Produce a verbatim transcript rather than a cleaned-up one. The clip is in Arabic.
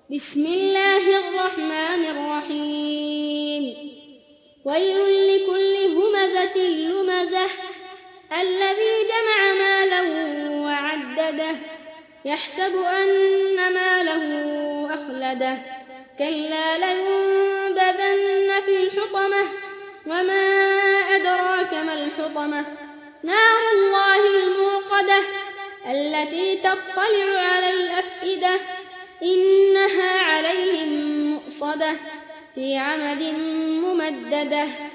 بسم الله الرحمن الرحيم ويل لكل همزة لمزة الذي جمع مالا وعدده يحسب أن ماله أخلده كلا لينبذن في الحطمة وما أدراك ما الحطمة نار الله الموقدة التي تطلع على الأفئدة إنها عليهم مؤصدة في عمد ممددة.